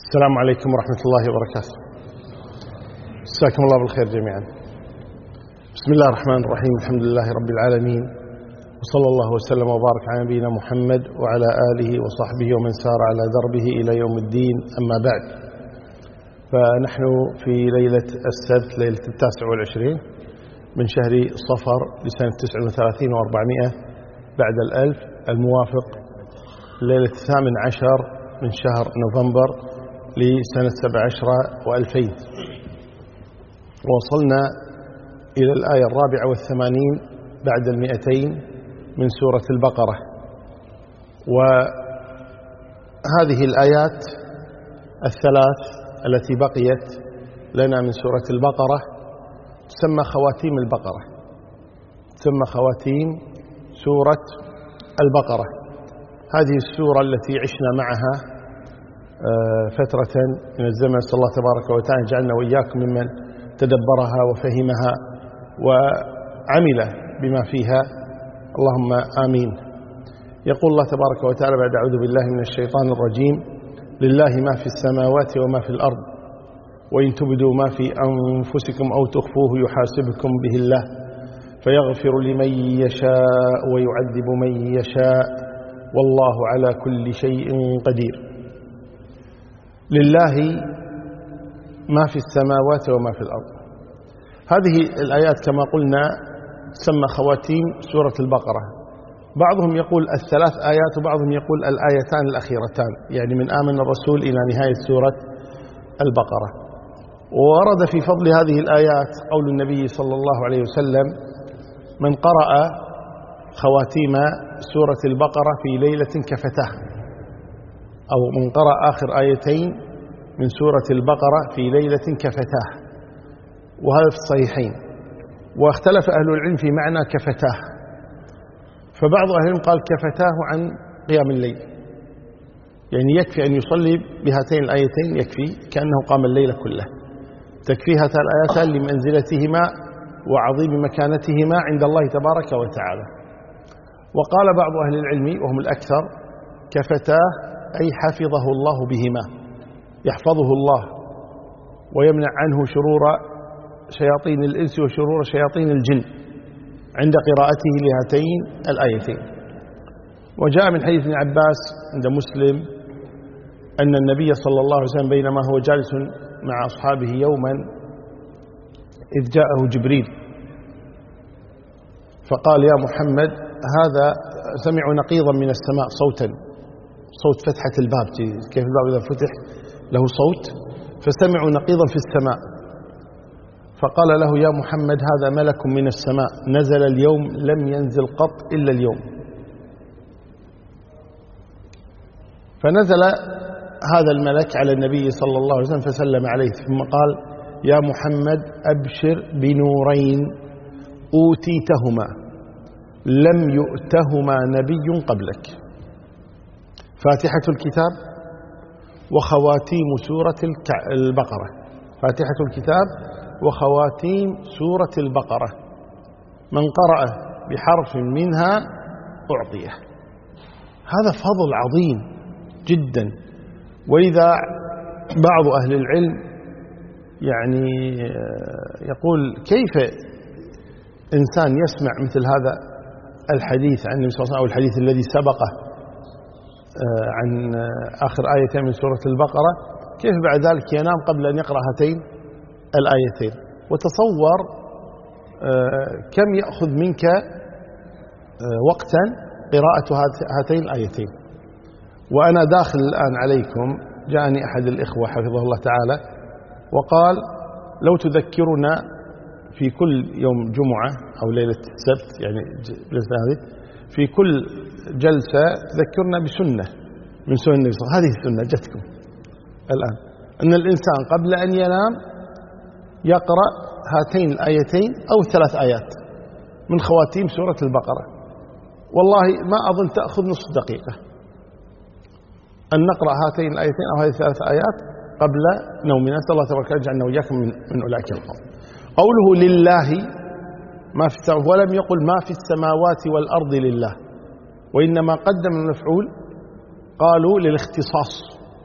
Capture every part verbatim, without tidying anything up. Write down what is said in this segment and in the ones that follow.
السلام عليكم ورحمة الله وبركاته. مساكم الله بالخير جميعا. بسم الله الرحمن الرحيم، الحمد لله رب العالمين، وصلى الله وسلم وبارك على نبينا محمد وعلى آله وصحبه ومن سار على دربه إلى يوم الدين، أما بعد. فنحن في ليلة السبت، ليلة التاسع والعشرين من شهر صفر لسنة تسع وثلاثين وأربعمائة بعد الألف، الموافق ليلة الثامن عشر من شهر نوفمبر لسنة سبع عشرة وألفين. ووصلنا إلى الآية الرابعة والثمانين بعد المئتين من سورة البقرة. وهذه الآيات الثلاث التي بقيت لنا من سورة البقرة تسمى خواتيم البقرة، تسمى خواتيم سورة البقرة. هذه السورة التي عشنا معها فترة من الزمن، نسأل الله تبارك وتعالى جعلنا وإياكم ممن تدبرها وفهمها وعمل بما فيها، اللهم آمين. يقول الله تبارك وتعالى بعد أعوذ بالله من الشيطان الرجيم: لله ما في السماوات وما في الأرض وإن تبدوا ما في أنفسكم أو تخفوه يحاسبكم به الله فيغفر لمن يشاء ويعذب من يشاء والله على كل شيء قدير. لله ما في السماوات وما في الأرض. هذه الآيات كما قلنا تسمى خواتيم سورة البقرة. بعضهم يقول الثلاث آيات وبعضهم يقول الآيتان الأخيرتان، يعني من آمن الرسول إلى نهاية سورة البقرة. وورد في فضل هذه الآيات قول النبي صلى الله عليه وسلم: من قرأ خواتيم سورة البقرة في ليلة كفتاه، أو من قرأ آخر آيتين من سورة البقرة في ليلة كفتاه، وهذا في الصحيحين. واختلف أهل العلم في معنى كفتاه، فبعض أهل العلم قال كفتاه عن قيام الليل، يعني يكفي أن يصلي بهاتين الآيتين، يكفي كأنه قام الليل كله، تكفي هاتان الآيتان لمنزلتهما وعظيم مكانتهما عند الله تبارك وتعالى. وقال بعض أهل العلم وهم الأكثر كفتاه أي حفظه الله بهما، يحفظه الله ويمنع عنه شرور شياطين الإنس وشرور شياطين الجن عند قراءته لهاتين الآيتين. وجاء من حديث ابن عباس عند مسلم أن النبي صلى الله عليه وسلم بينما هو جالس مع أصحابه يوما إذ جاءه جبريل فقال: يا محمد، هذا سمعوا نقيضا من السماء، صوتا، صوت فتحة الباب، كيف الباب إذا فتح له صوت، فسمعوا نقيضا في السماء. فقال له: يا محمد، هذا ملك من السماء نزل اليوم لم ينزل قط إلا اليوم. فنزل هذا الملك على النبي صلى الله عليه وسلم فسلم عليه، ثم قال: يا محمد، أبشر بنورين أوتيتهما لم يؤتهما نبي قبلك: فاتحة الكتاب وخواتيم سورة البقرة. فاتحة الكتاب وخواتيم سورة البقرة، من قرأ بحرف منها أعطيه. هذا فضل عظيم جدا. وإذا بعض أهل العلم يعني يقول كيف إنسان يسمع مثل هذا الحديث عن النبي صلى الله عليه وسلم أو الحديث الذي سبقه عن آخر آيتين من سورة البقرة، كيف بعد ذلك ينام قبل أن يقرأ هاتين الآيتين؟ وتصور كم يأخذ منك وقتا قراءة هاتين الآيتين. وأنا داخل الآن عليكم جاءني أحد الإخوة حفظه الله تعالى وقال: لو تذكرنا في كل يوم جمعة أو ليلة السبت، يعني جلسة هذه، في كل جلسة تذكرنا بسنة من سنن النبي صلى الله عليه وسلم. هذه السنة جتكم الآن، أن الإنسان قبل أن ينام يقرأ هاتين الآيتين أو ثلاث آيات من خواتيم سورة البقرة. والله ما أظن تأخذ نصف دقيقة أن نقرأ هاتين الآيتين أو هذه الثلاث آيات قبل نومنا. نسأل الله تبارك وتعالى يجعلنا وإياكم من, من أولئك القوم. قوله لله ما في السماوات، ولم يقل ما في السماوات والأرض لله، وإنما قدم المفعول قالوا للاختصاص،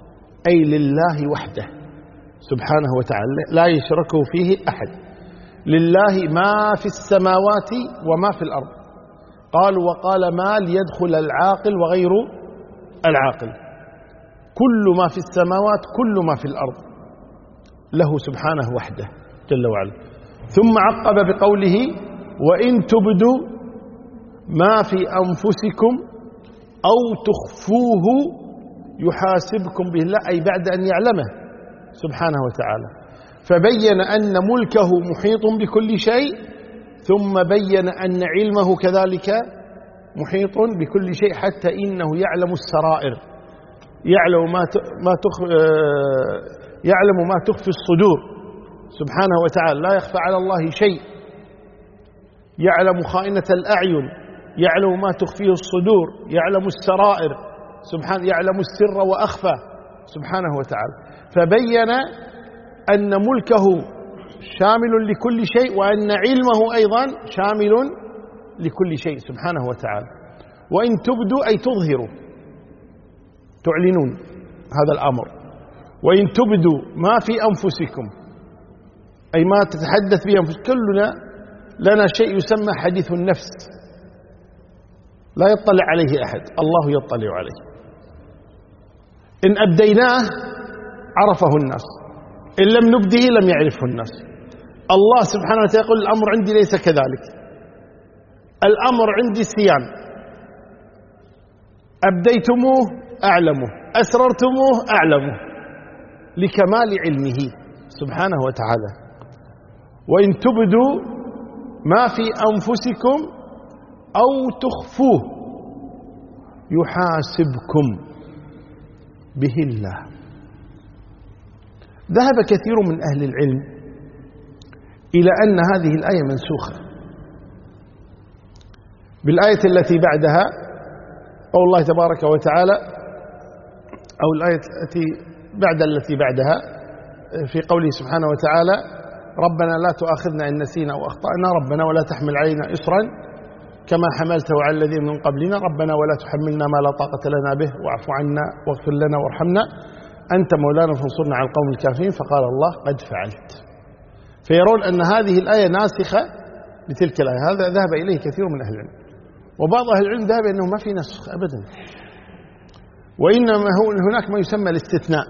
أي لله وحده سبحانه وتعالى لا يشركه فيه أحد. لله ما في السماوات وما في الأرض. قالوا وقال ما ليدخل العاقل وغير العاقل. كل ما في السماوات كل ما في الأرض له سبحانه وحده جل وعلا. ثم عقب بقوله وإن تبدوا ما في أنفسكم أو تخفوه يحاسبكم به الله، أي بعد أن يعلمه سبحانه وتعالى. فبين أن ملكه محيط بكل شيء، ثم بين أن علمه كذلك محيط بكل شيء، حتى إنه يعلم السرائر، يعلم ما ما تخ يعلم ما تخفي الصدور سبحانه وتعالى، لا يخفى على الله شيء. يعلم خائنة الأعين، يعلم ما تخفيه الصدور، يعلم السرائر سبحانه، يعلم السر وأخفى سبحانه وتعالى. فبين أن ملكه شامل لكل شيء، وأن علمه أيضا شامل لكل شيء سبحانه وتعالى. وإن تبدوا أي تظهروا، تعلنون هذا الأمر. وإن تبدوا ما في أنفسكم أي ما تتحدث به أنفسكم. كلنا لنا شيء يسمى حديث النفس لا يطلع عليه أحد، الله يطلع عليه. إن أبديناه عرفه الناس، إن لم نبده لم يعرفه الناس. الله سبحانه وتعالى يقول الأمر عندي ليس كذلك، الأمر عندي صيام، أبديتموه أعلمه، أسررتموه أعلمه، لكمال علمه سبحانه وتعالى. وإن تبدوا ما في أنفسكم أو تخفوه يحاسبكم به الله. ذهب كثير من أهل العلم إلى أن هذه الآية منسوخة بالآية التي بعدها، قول الله تبارك وتعالى، أو الآية التي بعد التي بعدها في قوله سبحانه وتعالى ربنا لا تؤاخذنا إن نسينا أو أخطأنا، ربنا ولا تحمل علينا إصرا كما حملته على الذين من قبلنا، ربنا ولا تحملنا ما لا طاقة لنا به واعف عنا واغفر لنا وارحمنا أنت مولانا فانصرنا على القوم الكافرين. فقال الله قد فعلت. فيرون أن هذه الآية ناسخة لتلك الآية. هذا ذهب إليه كثير من أهل العلم، وبعض أهل العلم ذهب أنه ما في نسخ أبدا، وإنما هناك ما يسمى الاستثناء،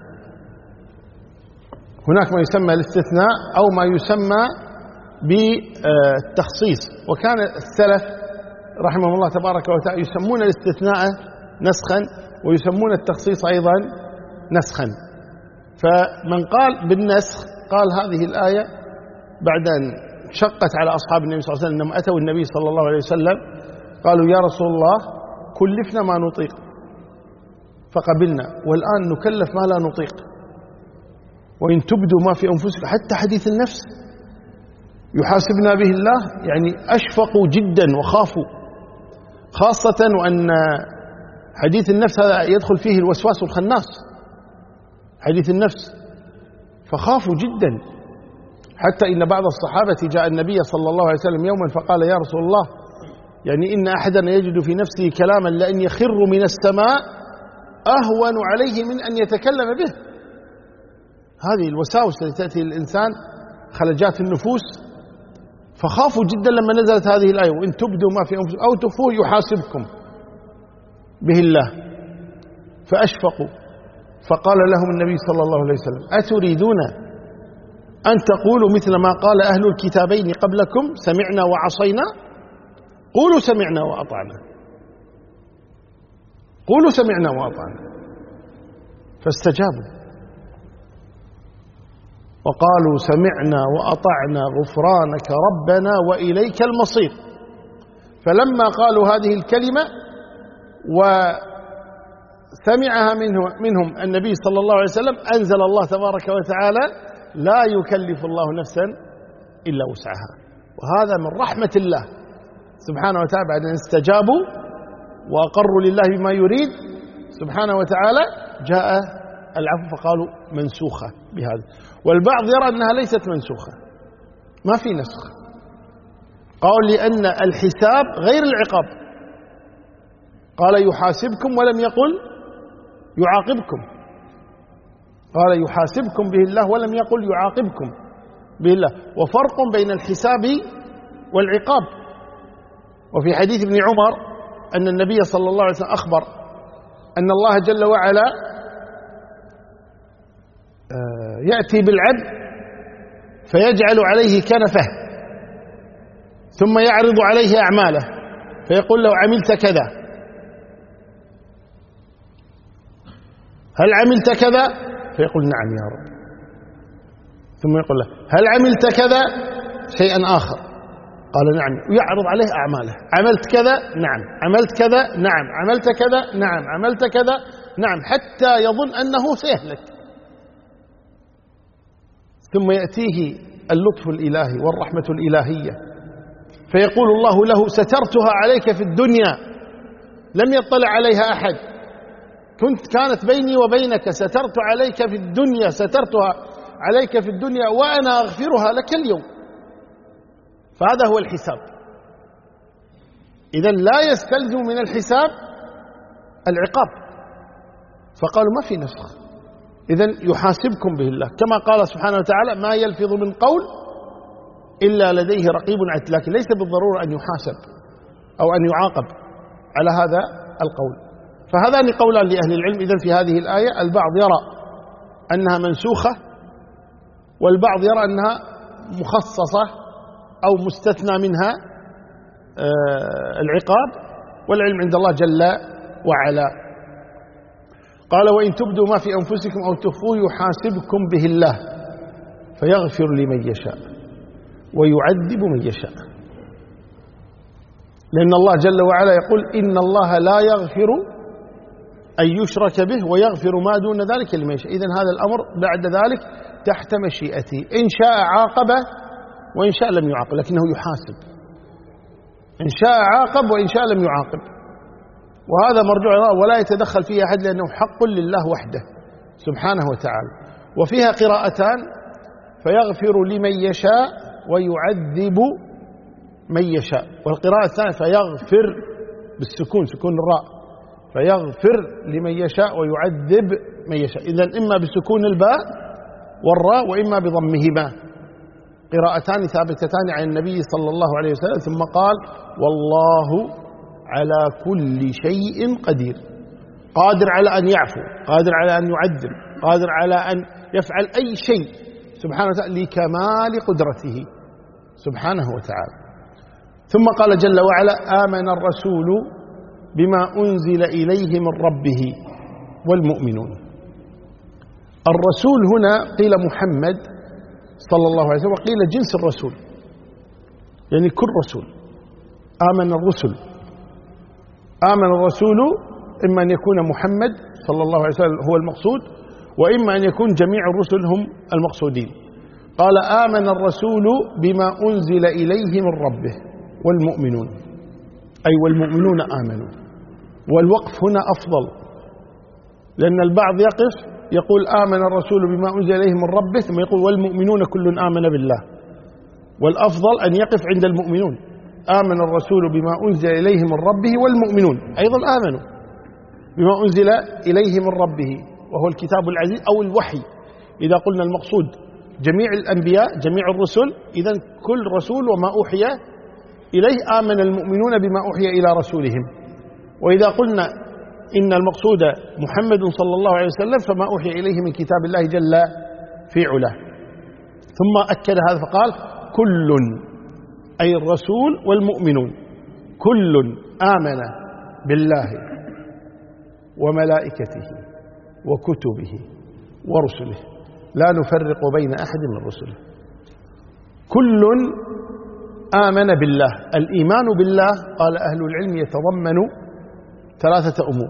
هناك ما يسمى الاستثناء أو ما يسمى بالتخصيص. وكان السلف رحمه الله تبارك وتعالى يسمون الاستثناء نسخا ويسمون التخصيص أيضا نسخا. فمن قال بالنسخ قال هذه الآية بعد أن شقت على أصحاب النبي صلى الله عليه وسلم أنهم أتوا النبي صلى الله عليه وسلم قالوا يا رسول الله كلفنا ما نطيق فقبلنا، والآن نكلف ما لا نطيق. وإن تبدوا ما في أنفسكم، حتى حديث النفس يحاسبنا به الله، يعني أشفقوا جدا وخافوا، خاصة وأن حديث النفس هذا يدخل فيه الوسواس الخناس، حديث النفس، فخافوا جدا. حتى إن بعض الصحابة جاء النبي صلى الله عليه وسلم يوما فقال يا رسول الله يعني إن أحدنا يجد في نفسه كلاما لأن يخر من السماء أهون عليه من أن يتكلم به. هذه الوساوس التي تأتي للإنسان، خلجات النفوس. فخافوا جدا لما نزلت هذه الآية وإن تبدوا ما في أنفسكم أو تخفوه يحاسبكم به الله، فأشفقوا. فقال لهم النبي صلى الله عليه وسلم أتريدون أن تقولوا مثل ما قال أهل الكتابين قبلكم سمعنا وعصينا؟ قولوا سمعنا وأطعنا، قولوا سمعنا وأطعنا. فاستجابوا وقالوا سمعنا وأطعنا غفرانك ربنا وإليك المصير. فلما قالوا هذه الكلمة وسمعها منه منهم النبي صلى الله عليه وسلم أنزل الله تبارك وتعالى لا يكلف الله نفسا إلا وسعها. وهذا من رحمة الله سبحانه وتعالى، بعد أن استجابوا وأقروا لله بما يريد سبحانه وتعالى جاء العفو فقالوا منسوخة بهذا. والبعض يرى أنها ليست منسوخة، ما في نسخ. قال لأن الحساب غير العقاب، قال يحاسبكم ولم يقل يعاقبكم. قال يحاسبكم به الله ولم يقل يعاقبكم به الله. وفرق بين الحساب والعقاب. وفي حديث ابن عمر أن النبي صلى الله عليه وسلم أخبر أن الله جل وعلا يأتي بالعبد فيجعل عليه كنفه ثم يعرض عليه أعماله فيقول له عملت كذا، هل عملت كذا؟ فيقول نعم يا رب. ثم يقول له هل عملت كذا شيئا آخر؟ قال نعم. ويعرض عليه أعماله، عملت كذا نعم، عملت كذا نعم، عملت كذا نعم، عملت كذا نعم، حتى يظن أنه سيهلك. ثم يأتيه اللطف الإلهي والرحمة الإلهية فيقول الله له سترتها عليك في الدنيا لم يطلع عليها أحد، كنت كانت بيني وبينك، سترت عليك في الدنيا، سترتها عليك في الدنيا وأنا أغفرها لك اليوم. فهذا هو الحساب. إذن لا يستلزم من الحساب العقاب. فقالوا ما في نسخ، إذن يحاسبكم به الله كما قال سبحانه وتعالى ما يلفظ من قول إلا لديه رقيب عتيد. لكن ليس بالضرورة أن يحاسب أو أن يعاقب على هذا القول. فهذان قولان لأهل العلم إذن في هذه الآية. البعض يرى أنها منسوخة والبعض يرى أنها مخصصة أو مستثنى منها العقاب، والعلم عند الله جل وعلا. قال وإن تبدوا ما في أنفسكم أو تخفوه يحاسبكم به الله فيغفر لمن يشاء ويعذب من يشاء. لأن الله جل وعلا يقول إن الله لا يغفر أن يشرك به ويغفر ما دون ذلك لمن يشاء. إذن هذا الأمر بعد ذلك تحت مشيئته، إن شاء عاقبه وإن شاء لم يعاقب، لكنه يحاسب. إن شاء عاقب وإن شاء لم يعاقب، وهذا مرجوع الله ولا يتدخل فيه أحد لأنه حق لله وحده سبحانه وتعالى. وفيها قراءتان فيغفر لمن يشاء ويعذب من يشاء، والقراءة الثانية فيغفر بالسكون، سكون الراء، فيغفر لمن يشاء ويعذب من يشاء. إذن إما بسكون الباء والراء وإما بضمهما. قراءتان ثابتتان عن النبي صلى الله عليه وسلم. ثم قال والله على كل شيء قدير، قادر على أن يعفو، قادر على أن يعذب، قادر على أن يفعل أي شيء سبحانه وتعالى لكمال قدرته سبحانه وتعالى. ثم قال جل وعلا آمن الرسول بما أنزل إليه من ربه والمؤمنون. الرسول هنا قيل محمد صلى الله عليه وسلم وقيل جنس الرسول، يعني كل رسول. آمن الرسل، آمن الرسول إما أن يكون محمد صلى الله عليه وسلم هو المقصود، وإما أن يكون جميع الرسل هم المقصودين. قال آمن الرسول بما أنزل إليه من ربه والمؤمنون، أي والمؤمنون آمنوا. والوقف هنا أفضل، لأن البعض يقف يقول آمن الرسول بما أنزل إليه من ربه ثم يقول والمؤمنون كل آمن بالله، والأفضل أن يقف عند المؤمنون. آمن الرسول بما أنزل إليه من ربه والمؤمنون أيضا آمنوا بما أنزل إليه من ربه وهو الكتاب العزيز أو الوحي. إذا قلنا المقصود جميع الأنبياء جميع الرسل، إذن كل رسول وما أوحي إليه آمن المؤمنون بما أوحي إلى رسولهم. وإذا قلنا إن المقصود محمد صلى الله عليه وسلم فما أوحي إليه من كتاب الله جل في علاه. ثم أكد هذا فقال كل، أي الرسول والمؤمنون كل آمن بالله وملائكته وكتبه ورسله لا نفرق بين أحد من رسله. كل آمن بالله. الإيمان بالله قال أهل العلم يتضمن ثلاثة أمور.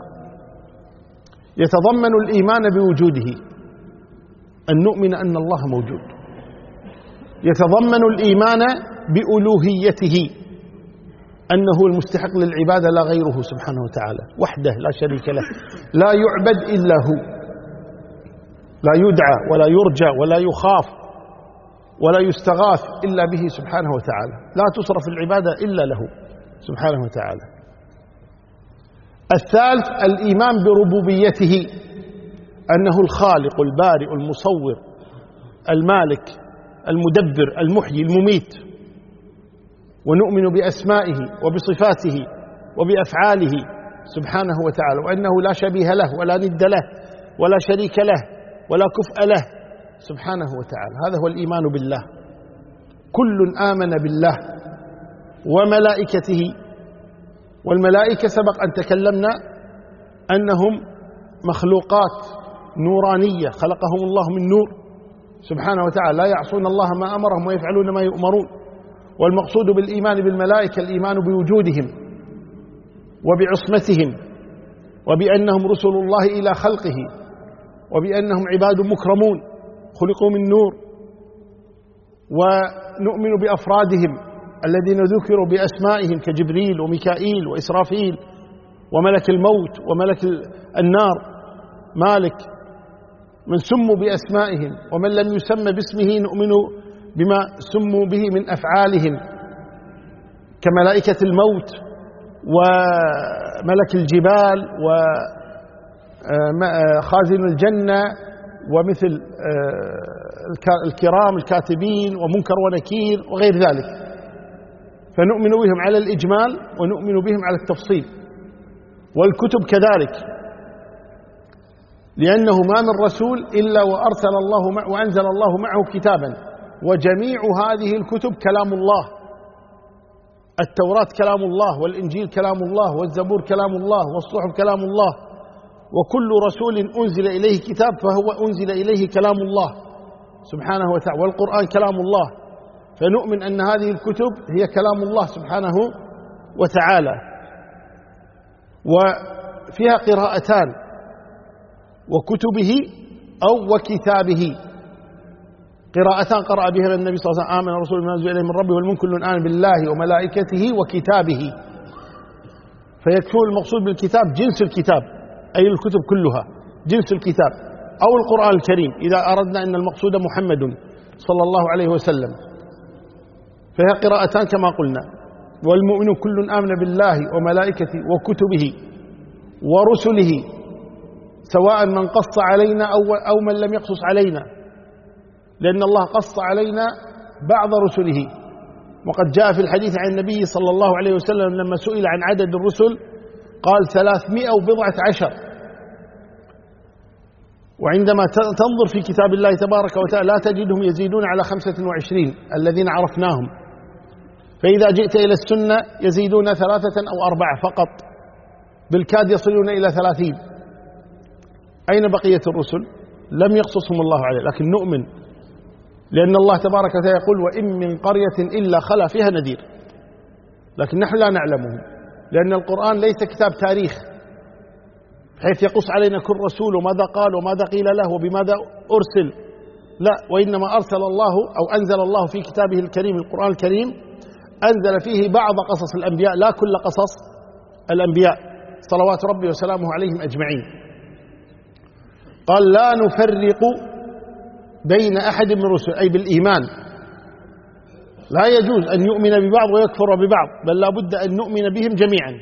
يتضمن الإيمان بوجوده، أن نؤمن أن الله موجود. يتضمن الإيمان بألوهيته، أنه المستحق للعبادة لا غيره سبحانه وتعالى وحده لا شريك له، لا يعبد إلا هو، لا يدعى ولا يرجى ولا يخاف ولا يستغاث إلا به سبحانه وتعالى، لا تصرف العبادة إلا له سبحانه وتعالى. الثالث الإيمان بربوبيته، أنه الخالق البارئ المصور المالك المدبر المحيي المميت، ونؤمن بأسمائه وبصفاته وبأفعاله سبحانه وتعالى، وأنه لا شبيه له ولا ند له ولا شريك له ولا كفء له سبحانه وتعالى. هذا هو الإيمان بالله. كل آمن بالله وملائكته، والملائكة سبق أن تكلمنا أنهم مخلوقات نورانية خلقهم الله من نور سبحانه وتعالى، لا يعصون الله ما أمرهم ويفعلون ما يؤمرون. والمقصود بالإيمان بالملائكة الإيمان بوجودهم وبعصمتهم وبأنهم رسل الله إلى خلقه وبأنهم عباد مكرمون خلقوا من نور. ونؤمن بأفرادهم الذين ذكروا بأسمائهم كجبريل وميكائيل وإسرافيل وملك الموت وملك النار مالك، من سموا بأسمائهم، ومن لم يسمى باسمه نؤمن بما سموا به من أفعالهم كملائكة الموت وملك الجبال وخازن الجنة ومثل الكرام الكاتبين ومنكر ونكير وغير ذلك. فنؤمن بهم على الإجمال ونؤمن بهم على التفصيل. والكتب كذلك، لأنه ما من رسول إلا وأرسل الله معه وأنزل الله معه كتابا، وجميع هذه الكتب كلام الله. التوراة كلام الله، والإنجيل كلام الله، والزبور كلام الله، والصحف كلام الله. وكل رسول أنزل إليه كتاب فهو أنزل إليه كلام الله سبحانه وتعالى، والقرآن كلام الله. فنؤمن أن هذه الكتب هي كلام الله سبحانه وتعالى. وفيها قراءتان، وكتبه أو وكتابه. قراءتان قرأ بها النبي صلى الله عليه وسلم: آمن الرسول بما أنزل إليه من ربه والمؤمنون كل آمن بالله وملائكته وكتابه. فيكون المقصود بالكتاب جنس الكتاب، أي الكتب كلها جنس الكتاب، أو القرآن الكريم إذا أردنا أن المقصود محمد صلى الله عليه وسلم. فهي قراءتان كما قلنا. والمؤمن كل آمن بالله وملائكته وكتبه ورسله، سواء من قص علينا أو من لم يقصص علينا، لأن الله قص علينا بعض رسله. وقد جاء في الحديث عن النبي صلى الله عليه وسلم لما سئل عن عدد الرسل قال ثلاثمائة وبضعة عشر. وعندما تنظر في كتاب الله تبارك وتعالى لا تجدهم يزيدون على خمسة وعشرين الذين عرفناهم. فإذا جئت إلى السنة يزيدون ثلاثة أو أربعة فقط، بالكاد يصلون إلى ثلاثين. أين بقية الرسل؟ لم يقصصهم الله عليه، لكن نؤمن، لأن الله تبارك وتعالى يقول: وإن من قرية إلا خلا فيها نذير. لكن نحن لا نعلمهم، لأن القرآن ليس كتاب تاريخ بحيث يقص علينا كل رسول وماذا قال وماذا قيل له وبماذا أرسل، لا، وإنما أرسل الله أو أنزل الله في كتابه الكريم القرآن الكريم، أنزل فيه بعض قصص الأنبياء لا كل قصص الأنبياء صلوات ربي وسلامه عليهم أجمعين. قال: لا نفرق بين أحد من الرسل، أي بالإيمان. لا يجوز أن يؤمن ببعض ويكفر ببعض، بل لا بد أن نؤمن بهم جميعا،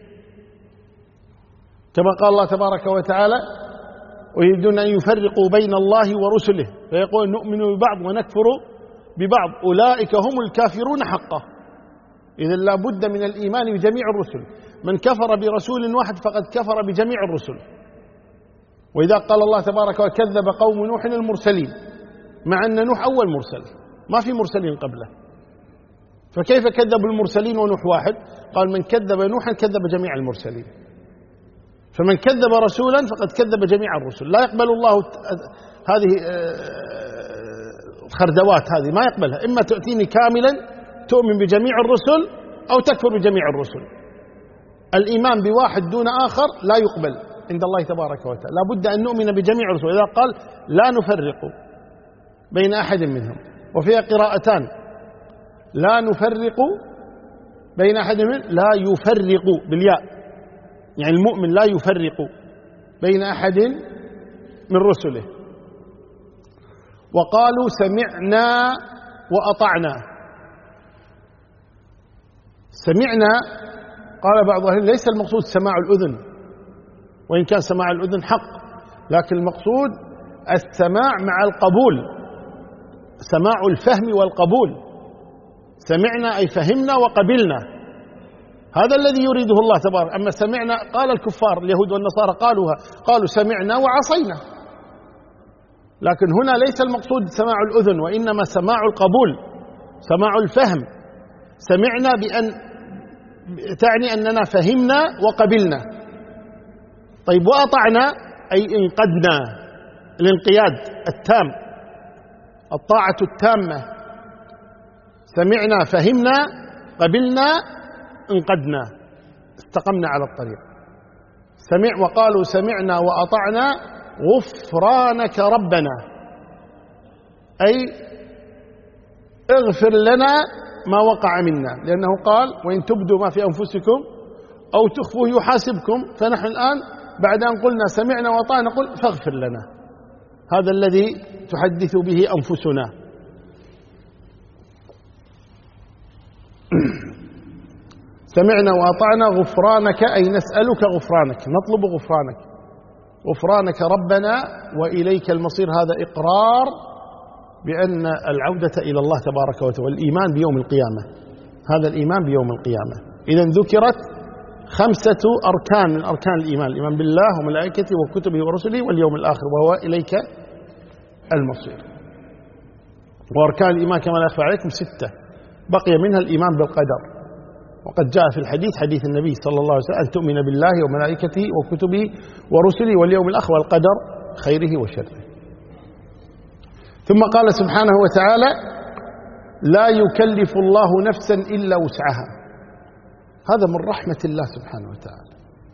كما قال الله تبارك وتعالى: ويريدون أن يفرقوا بين الله ورسله فيقول نؤمن ببعض ونكفر ببعض أولئك هم الكافرون حقا. إذن لا بد من الإيمان بجميع الرسل. من كفر برسول واحد فقد كفر بجميع الرسل. وإذا قال الله تبارك وكذب قوم نوح المرسلين، مع أن نوح أول مرسل، ما في مرسلين قبله، فكيف كذب المرسلين ونوح واحد؟ قال: من كذب نوحا كذب جميع المرسلين. فمن كذب رسولا فقد كذب جميع الرسل. لا يقبل الله هذه الخردوات، هذه ما يقبلها. إما تأتيني كاملا تؤمن بجميع الرسل أو تكفر بجميع الرسل. الإيمان بواحد دون آخر لا يقبل عند الله تبارك وتعالى. لا بد أن نؤمن بجميع الرسل. إذا قال لا نفرق بين أحد منهم، وفيها قراءتان: لا نفرق بين أحد منهم، لا يفرق بالياء، يعني المؤمن لا يفرق بين أحد من رسله. وقالوا سمعنا وأطعنا. سمعنا قال بعض أهل ليس المقصود سماع الأذن، وإن كان سماع الأذن حق، لكن المقصود السماع مع القبول، سماع الفهم والقبول. سمعنا أي فهمنا وقبلنا، هذا الذي يريده الله تبارك. أما سمعنا، قال الكفار اليهود والنصارى قالوها، قالوا سمعنا وعصينا، لكن هنا ليس المقصود سماع الأذن، وإنما سماع القبول، سماع الفهم. سمعنا بأن تعني أننا فهمنا وقبلنا. طيب وأطعنا أي انقدنا، الانقياد التام، الطاعة التامة. سمعنا فهمنا قبلنا انقدنا، استقمنا على الطريق. سمع وقالوا سمعنا وأطعنا غفرانك ربنا، أي اغفر لنا ما وقع منا، لأنه قال وإن تبدوا ما في أنفسكم أو تخفوه يحاسبكم. فنحن الآن بعد أن قلنا سمعنا وأطعنا نقول فاغفر لنا، هذا الذي تحدث به أنفسنا. سمعنا وأطعنا غفرانك أي نسألك غفرانك، نطلب غفرانك، غفرانك ربنا وإليك المصير. هذا إقرار بأن العودة إلى الله تبارك وتعالى، والإيمان بيوم القيامة. هذا الإيمان بيوم القيامة. إذن ذكرت خمسة أركان من أركان الإيمان: الإيمان بالله وملائكته وكتبه ورسله واليوم الآخر، وهو إليك المصير. وأركان الإيمان كما لا يخفى عليكم ستة، بقي منها الإيمان بالقدر، وقد جاء في الحديث حديث النبي صلى الله عليه وسلم أن تؤمن بالله وملائكته وكتبه ورسله واليوم الآخر والقدر خيره وشره. ثم قال سبحانه وتعالى: لا يكلف الله نفسا إلا وسعها. هذا من رحمة الله سبحانه وتعالى،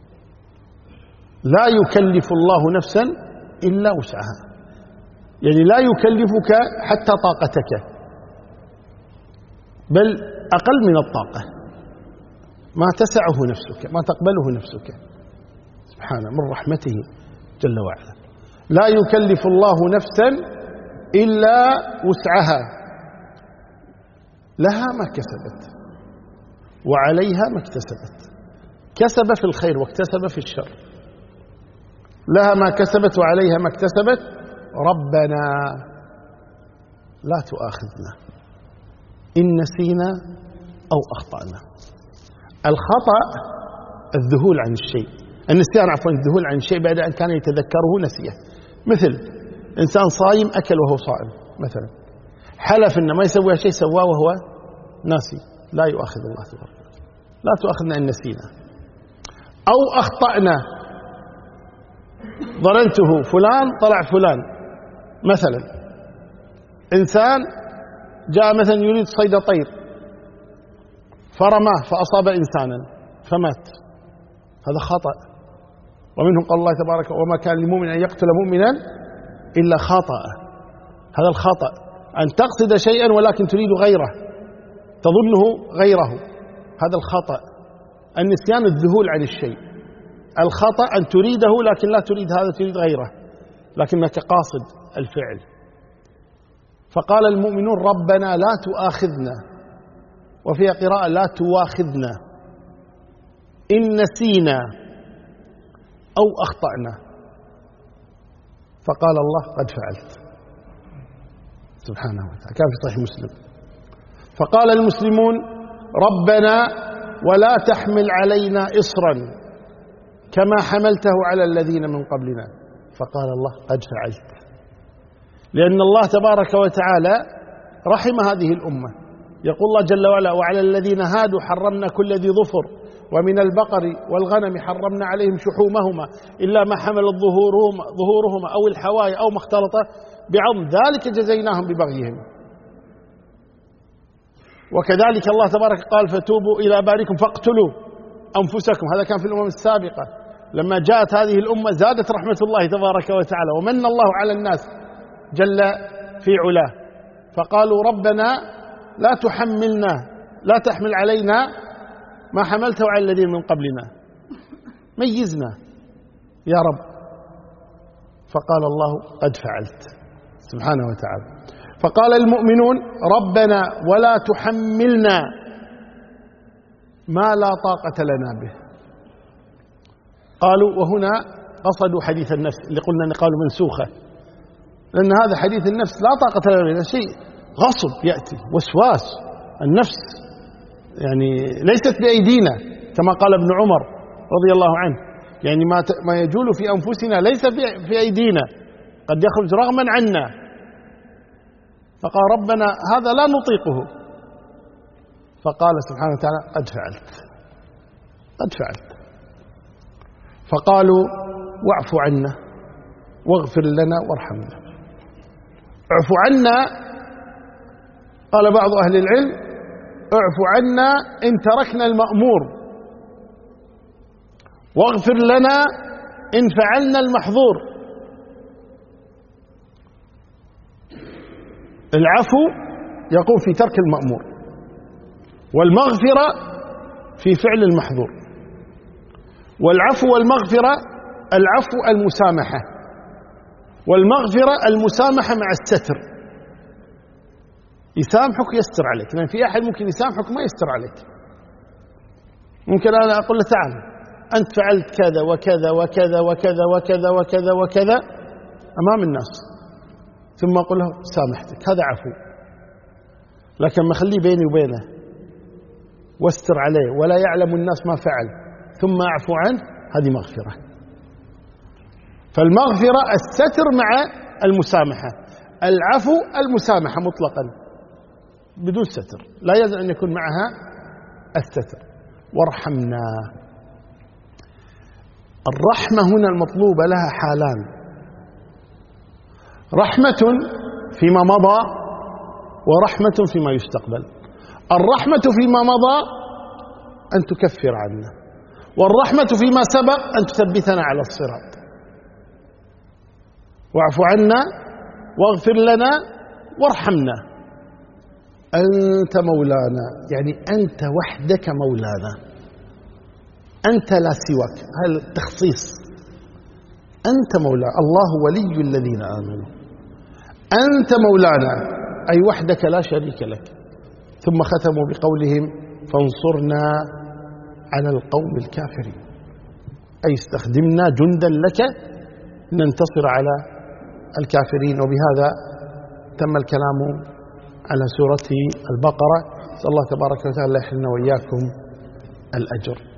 لا يكلف الله نفسا إلا وسعها، يعني لا يكلفك حتى طاقتك، بل أقل من الطاقة، ما تسعه نفسك، ما تقبله نفسك سبحانه، من رحمته جل وعلا. لا يكلف الله نفسا إلا وسعها، لها ما كسبت وعليها ما اكتسبت. كسب في الخير واكتسب في الشر، لها ما كسبت وعليها ما اكتسبت. ربنا لا تؤاخذنا إن نسينا أو أخطأنا. الخطأ الذهول عن الشيء، النسيان عفوا الذهول عن الشيء بعد أن كان يتذكره نسيه. مثل إنسان صايم أكل وهو صائم مثلا، حلف إنه ما يسوي شيء سواه وهو ناسي، لا يؤاخذ الله تبارك وتعالى، لا تؤاخذنا إن نسينا. أو أخطأنا، ظننته فلان طلع فلان. مثلا إنسان جاء مثلا يريد صيد طير فرماه فأصاب إنسانا فمات، هذا خطأ. ومنهم قال الله تبارك: وما كان لمؤمن أن يقتل مؤمنا إلا خطأ. هذا الخطأ، أن تقصد شيئا ولكن تريد غيره، تظنه غيره، هذا الخطأ. النسيان الذهول عن الشيء. الخطأ أن تريده لكن لا تريد هذا، تريد غيره، لكنك قاصد الفعل. فقال المؤمنون: ربنا لا تؤاخذنا، وفي قراءة لا تواخذنا، إن نسينا أو أخطأنا. فقال الله: قد فعلت، سبحانه وتعالى، كان في صحيح مسلم. فقال المسلمون: ربنا ولا تحمل علينا إصرا كما حملته على الذين من قبلنا. فقال الله: قد فعلت، لأن الله تبارك وتعالى رحم هذه الأمة. يقول الله جل وعلا: وعلى الذين هادوا حرمنا كل ذي ظفر ومن البقر والغنم حرمنا عليهم شحومهما إلا ما حملت ظهورهما, ظهورهما أو الحوايا أو ما اختلط بعظم، ذلك جزيناهم ببغيهم. وكذلك الله تبارك قال: فتوبوا إلى بارئكم فاقتلوا أنفسكم. هذا كان في الأمم السابقة. لما جاءت هذه الأمة زادت رحمة الله تبارك وتعالى، ومن الله على الناس جل في علاه، فقالوا: ربنا لا تحملنا، لا تحمل علينا ما حملته على الذين من قبلنا، ميزنا يا رب. فقال الله: قد فعلت، سبحانه وتعالى. فقال المؤمنون: ربنا ولا تحملنا ما لا طاقة لنا به. قالوا، وهنا قصدوا حديث النفس اللي قلنا أن قالوا منسوخة، لأن هذا حديث النفس لا طاقة لنا، شيء غصب يأتي، وسواس النفس يعني ليست بأيدينا كما قال ابن عمر رضي الله عنه، يعني ما ما يجول في أنفسنا ليس في أيدينا، قد يخرج رغما عنا. فقال ربنا هذا لا نطيقه، فقال سبحانه وتعالى قد فعلت قد فعلت. فقالوا واعف عنا واغفر لنا وارحمنا. اعف عنا، قال بعض أهل العلم اعف عنا إن تركنا المأمور، واغفر لنا إن فعلنا المحظور. العفو يقوم في ترك المأمور، والمغفرة في فعل المحظور. والعفو والمغفرة، العفو المسامحة، والمغفرة المسامحة مع الستر، يسامحك يستر عليك، لأن في أحد ممكن يسامحك ما يستر عليك. ممكن أنا أقول له تعال أنت فعلت كذا وكذا وكذا وكذا وكذا وكذا وكذا أمام الناس، ثم أقول له سامحتك، هذا عفو. لكن ما خليه بيني وبينه واستر عليه ولا يعلم الناس ما فعل ثم أعفو عنه، هذه مغفرة. فالمغفرة الستر مع المسامحة، العفو المسامحة مطلقا بدون ستر، لا يلزم أن يكون معها الستر. وارحمنا، الرحمة هنا المطلوبة لها حالان: رحمة فيما مضى ورحمة فيما يستقبل. الرحمة فيما مضى أن تكفر عنا، والرحمة فيما سبق أن تثبتنا على الصراط. واعف عنا واغفر لنا وارحمنا، أنت مولانا، يعني أنت وحدك مولانا، أنت لا سواك، هذا التخصيص، أنت مولانا، الله ولي الذين آمنوا، أنت مولانا أي وحدك لا شريك لك. ثم ختموا بقولهم فانصرنا على القوم الكافرين، أي استخدمنا جندا لك ننتصر على الكافرين. وبهذا تم الكلام على سورة البقرة. نسأل الله تبارك وتعالى يحلنا وإياكم الأجر.